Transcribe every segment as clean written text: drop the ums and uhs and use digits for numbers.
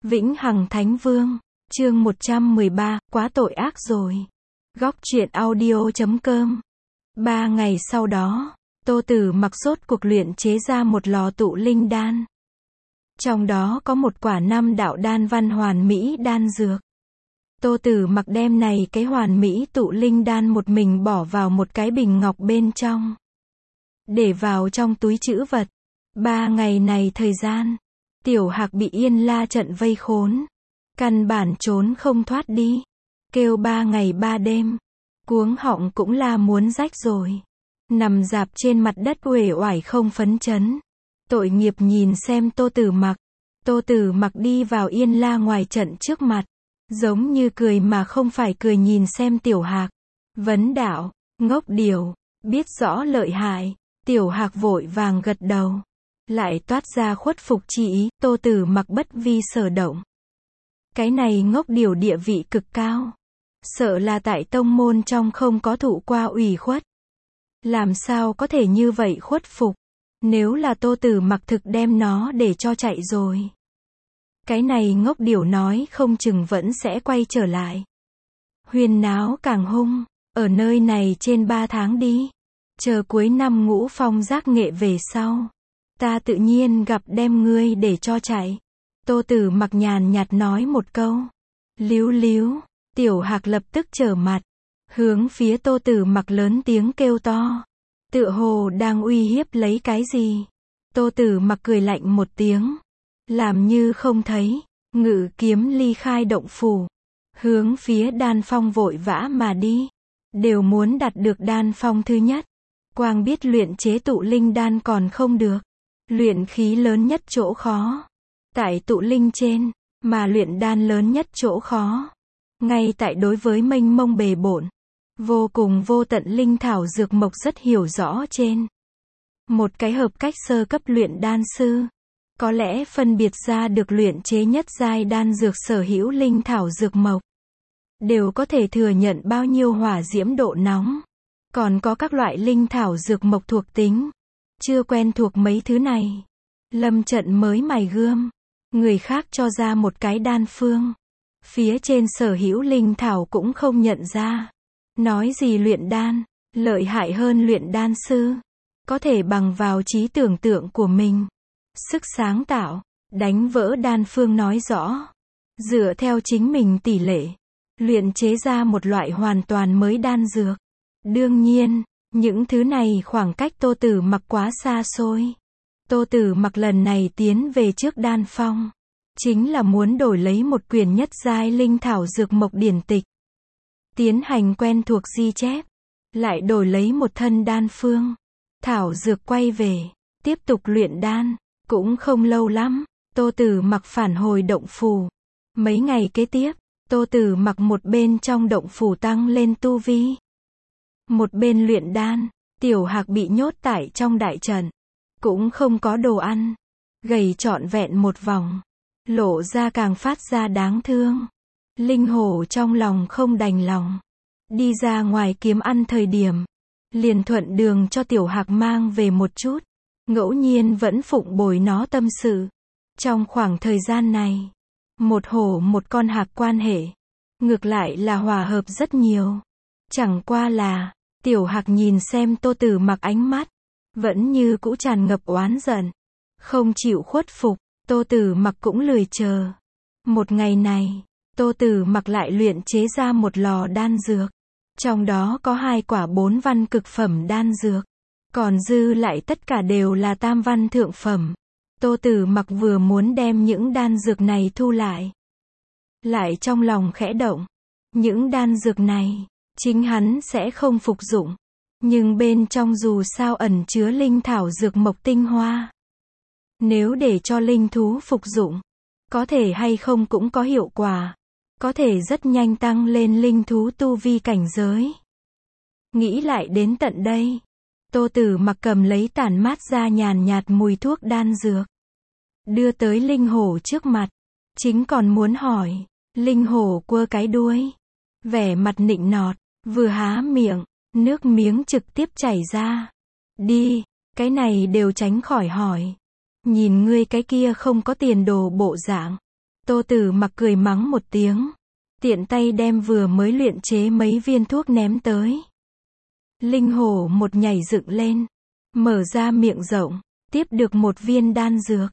Vĩnh Hằng Thánh Vương, chương 113, quá tội ác rồi. Góc truyện audio.com. 3 ngày sau đó, Tô Tử Mặc rốt cuộc luyện chế ra một lò tụ linh đan. Trong đó có một quả 5 đạo đan văn hoàn mỹ đan dược. Tô Tử Mặc đem này cái hoàn mỹ tụ linh đan một mình bỏ vào một cái bình ngọc bên trong. Để vào trong túi trữ vật. 3 ngày này thời gian, Tiểu Hạc bị Yên La trận vây khốn. Căn bản trốn không thoát đi. Kêu 3 ngày 3 đêm. Cuống họng cũng là muốn rách rồi. Nằm rạp trên mặt đất uể oải không phấn chấn. Tội nghiệp nhìn xem Tô Tử Mặc. Tô Tử Mặc đi vào Yên La ngoài trận trước mặt. Giống như cười mà không phải cười nhìn xem Tiểu Hạc. Vấn đạo, ngốc điểu, biết rõ lợi hại. Tiểu Hạc vội vàng gật đầu. Lại toát ra khuất phục chi ý, Tô Tử Mặc bất vi sở động. Cái này ngốc điểu địa vị cực cao. Sợ là tại tông môn trong không có thụ qua ủy khuất. Làm sao có thể như vậy khuất phục. Nếu là Tô Tử Mặc thực đem nó để cho chạy rồi. Cái này ngốc điểu nói không chừng vẫn sẽ quay trở lại. Huyên náo càng hung, ở nơi này trên 3 tháng đi. Chờ cuối năm Ngũ Phong giác nghệ về sau. Ta tự nhiên gặp đem ngươi để cho chạy. Tô Tử Mặc nhàn nhạt nói một câu. Líu líu, Tiểu Hạc lập tức trở mặt. Hướng phía Tô Tử Mặc lớn tiếng kêu to. Tựa hồ đang uy hiếp lấy cái gì. Tô Tử Mặc cười lạnh một tiếng. Làm như không thấy, ngự kiếm ly khai động phủ. Hướng phía đan phong vội vã mà đi. Đều muốn đạt được đan phong thứ nhất. Quang biết luyện chế tụ linh đan còn không được. Luyện khí lớn nhất chỗ khó. Tại tụ linh trên, mà luyện đan lớn nhất chỗ khó. Ngay tại đối với mênh mông bề bộn. Vô cùng vô tận linh thảo dược mộc rất hiểu rõ trên. Một cái hợp cách sơ cấp luyện đan sư. Có lẽ phân biệt ra được luyện chế nhất giai đan dược sở hữu linh thảo dược mộc. Đều có thể thừa nhận bao nhiêu hỏa diễm độ nóng. Còn có các loại linh thảo dược mộc thuộc tính. Chưa quen thuộc mấy thứ này. Lâm trận mới mài gươm. Người khác cho ra một cái đan phương. Phía trên sở hữu linh thảo cũng không nhận ra. Nói gì luyện đan, lợi hại hơn luyện đan sư. Có thể bằng vào trí tưởng tượng của mình. Sức sáng tạo, đánh vỡ đan phương nói rõ. Dựa theo chính mình tỷ lệ. Luyện chế ra một loại hoàn toàn mới đan dược. Đương nhiên, những thứ này khoảng cách Tô Tử Mặc quá xa xôi. Tô Tử Mặc lần này tiến về trước đan phong. Chính là muốn đổi lấy một quyển nhất giai linh thảo dược mộc điển tịch. Tiến hành quen thuộc ghi chép. Lại đổi lấy một thân đan phương. Thảo dược quay về. Tiếp tục luyện đan. Cũng không lâu lắm. Tô Tử Mặc phản hồi động phủ. Mấy ngày kế tiếp. Tô Tử Mặc một bên trong động phủ tăng lên tu vi. Một bên luyện đan. Tiểu Hạc bị nhốt tại trong đại trận. Cũng không có đồ ăn. Gầy trọn vẹn một vòng. Lộ ra càng phát ra đáng thương. Linh hổ trong lòng không đành lòng. Đi ra ngoài kiếm ăn thời điểm. Liền thuận đường cho Tiểu Hạc mang về một chút. Ngẫu nhiên vẫn phụng bồi nó tâm sự. Trong khoảng thời gian này. Một hổ một con hạc quan hệ. Ngược lại là hòa hợp rất nhiều. Chẳng qua là. Tiểu Hạc nhìn xem Tô Tử Mặc ánh mắt. Vẫn như cũ tràn ngập oán giận. Không chịu khuất phục. Tô Tử Mặc cũng lười chờ. Một ngày này. Tô Tử Mặc lại luyện chế ra một lò đan dược. Trong đó có 2 quả 4 văn cực phẩm đan dược. Còn dư lại tất cả đều là tam văn thượng phẩm. Tô Tử Mặc vừa muốn đem những đan dược này thu lại. Lại trong lòng khẽ động. Những đan dược này. Chính hắn sẽ không phục dụng. Nhưng bên trong dù sao ẩn chứa linh thảo dược mộc tinh hoa. Nếu để cho linh thú phục dụng. Có thể hay không cũng có hiệu quả. Có thể rất nhanh tăng lên linh thú tu vi cảnh giới. Nghĩ lại đến tận đây. Tô Tử Mặc cầm lấy tản mát ra nhàn nhạt mùi thuốc đan dược. Đưa tới linh hổ trước mặt. Chính còn muốn hỏi. Linh hổ quơ cái đuôi. Vẻ mặt nịnh nọt. Vừa há miệng. Nước miếng trực tiếp chảy ra. Đi. Cái này đều tránh khỏi hỏi. Nhìn ngươi cái kia không có tiền đồ bộ dạng. Tô Tử Mặc cười mắng một tiếng, tiện tay đem vừa mới luyện chế mấy viên thuốc ném tới. Linh hổ một nhảy dựng lên, mở ra miệng rộng, tiếp được một viên đan dược.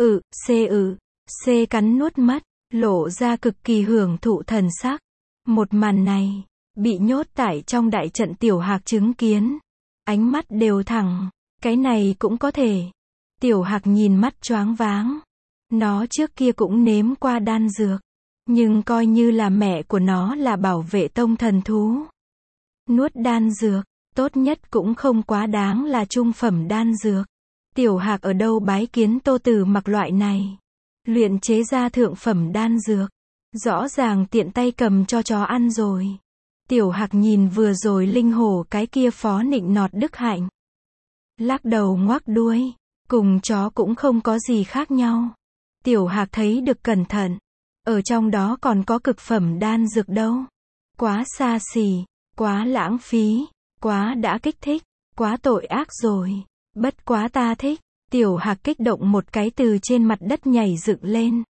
C cắn nuốt mất, lộ ra cực kỳ hưởng thụ thần sắc. Một màn này, bị nhốt tại trong đại trận Tiểu Hạc chứng kiến. Ánh mắt đều thẳng, cái này cũng có thể. Tiểu Hạc nhìn mắt choáng váng. Nó trước kia cũng nếm qua đan dược, nhưng coi như là mẹ của nó là bảo vệ tông thần thú. Nuốt đan dược, tốt nhất cũng không quá đáng là trung phẩm đan dược. Tiểu Hạc ở đâu bái kiến Tô Tử Mặc loại này. Luyện chế ra thượng phẩm đan dược. Rõ ràng tiện tay cầm cho chó ăn rồi. Tiểu Hạc nhìn vừa rồi linh hổ cái kia phó nịnh nọt đức hạnh. Lắc đầu ngoác đuôi. Cùng chó cũng không có gì khác nhau. Tiểu Hạc thấy được cẩn thận. Ở trong đó còn có cực phẩm đan dược đâu. Quá xa xỉ, quá lãng phí, quá đã kích thích, quá tội ác rồi. Bất quá ta thích. Tiểu Hạc kích động một cái từ trên mặt đất nhảy dựng lên.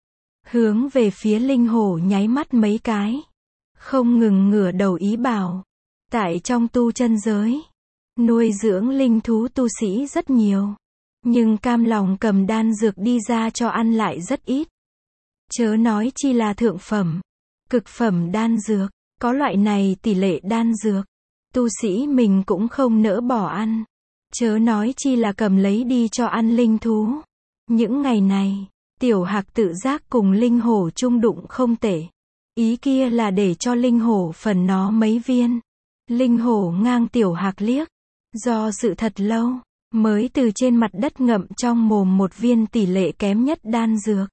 Hướng về phía linh hổ nháy mắt mấy cái. Không ngừng ngửa đầu ý bảo. Tại trong tu chân giới, nuôi dưỡng linh thú tu sĩ rất nhiều. Nhưng cam lòng cầm đan dược đi ra cho ăn lại rất ít. Chớ nói chi là thượng phẩm, cực phẩm đan dược. Có loại này tỷ lệ đan dược, tu sĩ mình cũng không nỡ bỏ ăn. Chớ nói chi là cầm lấy đi cho ăn linh thú. Những ngày này, Tiểu Hạc tự giác cùng linh hổ chung đụng không tệ. Ý kia là để cho linh hổ phần nó mấy viên. Linh hổ ngang Tiểu Hạc liếc. Do sự thật lâu, mới từ trên mặt đất ngậm trong mồm một viên tỷ lệ kém nhất đan dược.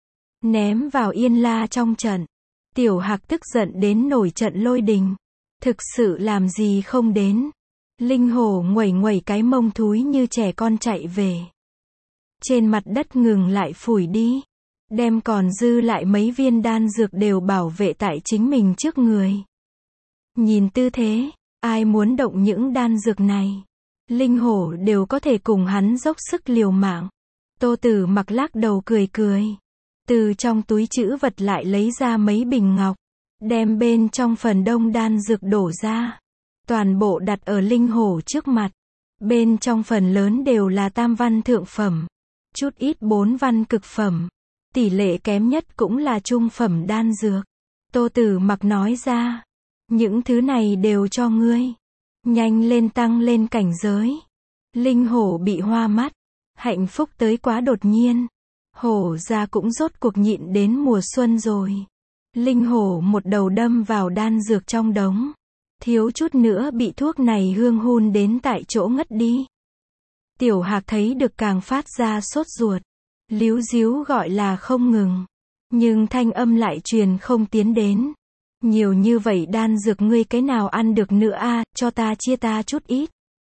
Ném vào yên la trong trận. Tiểu Hạc tức giận đến nổi trận lôi đình. Thực sự làm gì không đến. Linh hổ nguẩy nguẩy cái mông thúi như trẻ con chạy về. Trên mặt đất ngừng lại phủi đi. Đem còn dư lại mấy viên đan dược đều bảo vệ tại chính mình trước người. Nhìn tư thế, ai muốn động những đan dược này. Linh hổ đều có thể cùng hắn dốc sức liều mạng. Tô Tử Mặc lắc đầu cười cười. Từ trong túi trữ vật lại lấy ra mấy bình ngọc. Đem bên trong phần đông đan dược đổ ra. Toàn bộ đặt ở linh hổ trước mặt. Bên trong phần lớn đều là tam văn thượng phẩm. Chút ít 4 văn cực phẩm. Tỷ lệ kém nhất cũng là trung phẩm đan dược. Tô Tử Mặc nói ra. Những thứ này đều cho ngươi. Nhanh lên tăng lên cảnh giới. Linh hổ bị hoa mắt. Hạnh phúc tới quá đột nhiên. Hổ gia cũng rốt cuộc nhịn đến mùa xuân rồi. Linh hổ một đầu đâm vào đan dược trong đống. Thiếu chút nữa bị thuốc này hương hun đến tại chỗ ngất đi. Tiểu Hạc thấy được càng phát ra sốt ruột. Líu díu gọi là không ngừng. Nhưng thanh âm lại truyền không tiến đến. Nhiều như vậy đan dược ngươi cái nào ăn được nữa a, cho ta chia ta chút ít.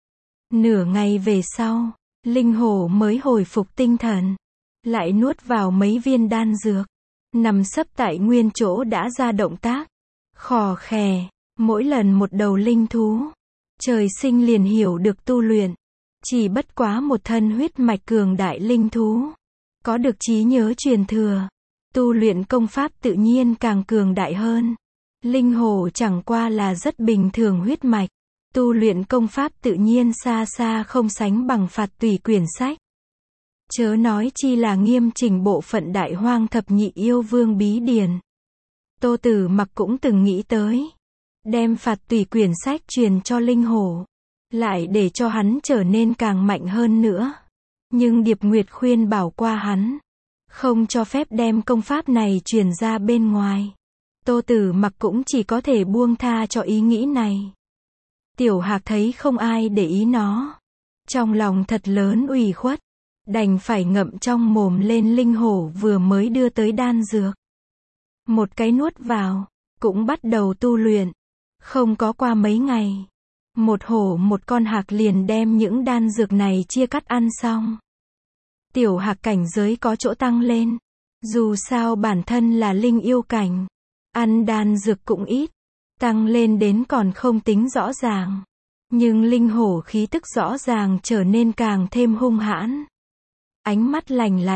Nửa ngày về sau, linh hổ mới hồi phục tinh thần. Lại nuốt vào mấy viên đan dược. Nằm sấp tại nguyên chỗ đã ra động tác. Khò khè, mỗi lần một đầu linh thú. Trời sinh liền hiểu được tu luyện. Chỉ bất quá một thân huyết mạch cường đại linh thú. Có được trí nhớ truyền thừa. Tu luyện công pháp tự nhiên càng cường đại hơn. Linh hổ chẳng qua là rất bình thường huyết mạch. Tu luyện công pháp tự nhiên xa xa không sánh bằng Phạt Tùy quyển sách. Chớ nói chi là nghiêm chỉnh bộ phận Đại Hoang Thập Nhị Yêu Vương bí điển. Tô Tử Mặc cũng từng nghĩ tới. Đem Phạt Tùy quyển sách truyền cho linh hổ. Lại để cho hắn trở nên càng mạnh hơn nữa. Nhưng Điệp Nguyệt khuyên bảo qua hắn. Không cho phép đem công pháp này truyền ra bên ngoài. Tô Tử Mặc cũng chỉ có thể buông tha cho ý nghĩ này. Tiểu Hạc thấy không ai để ý nó. Trong lòng thật lớn ủy khuất. Đành phải ngậm trong mồm lên linh hổ vừa mới đưa tới đan dược. Một cái nuốt vào. Cũng bắt đầu tu luyện. Không có qua mấy ngày. Một hổ một con hạc liền đem những đan dược này chia cắt ăn xong. Tiểu Hạc cảnh giới có chỗ tăng lên. Dù sao bản thân là linh yêu cảnh. Ăn đan dược cũng ít. Tăng lên đến còn không tính rõ ràng. Nhưng linh hổ khí tức rõ ràng trở nên càng thêm hung hãn. Ánh mắt lạnh lạnh.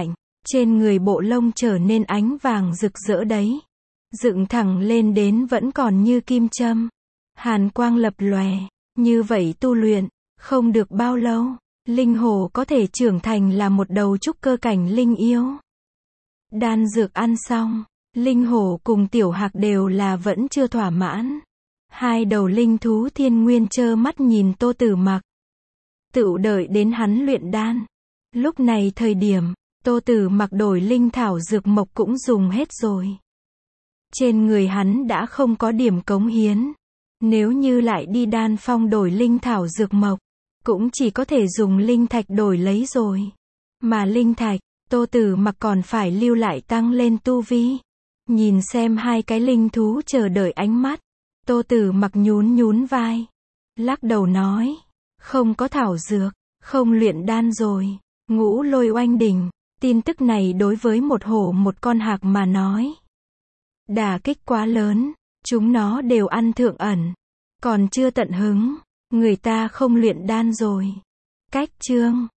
Trên người bộ lông trở nên ánh vàng rực rỡ đấy. Dựng thẳng lên đến vẫn còn như kim châm. Hàn quang lập lòe. Như vậy tu luyện, không được bao lâu, linh hổ có thể trưởng thành là một đầu trúc cơ cảnh linh yêu. Đan dược ăn xong, linh hổ cùng tiểu hạc đều là vẫn chưa thỏa mãn. Hai đầu linh thú thiên nguyên trơ mắt nhìn Tô Tử Mặc. Tựu đợi đến hắn luyện đan. Lúc này thời điểm, Tô Tử Mặc đổi linh thảo dược mộc cũng dùng hết rồi. Trên người hắn đã không có điểm cống hiến. Nếu như lại đi đan phong đổi linh thảo dược mộc, cũng chỉ có thể dùng linh thạch đổi lấy rồi. Mà linh thạch, Tô Tử Mặc còn phải lưu lại tăng lên tu vi. Nhìn xem hai cái linh thú chờ đợi ánh mắt. Tô Tử Mặc nhún nhún vai. Lắc đầu nói. Không có thảo dược, không luyện đan rồi. Ngũ Lôi oanh đỉnh. Tin tức này đối với một hổ một con hạc mà nói. Đả kích quá lớn. Chúng nó đều ăn thượng ẩn. Còn chưa tận hứng. Người ta không luyện đan rồi. Cách chương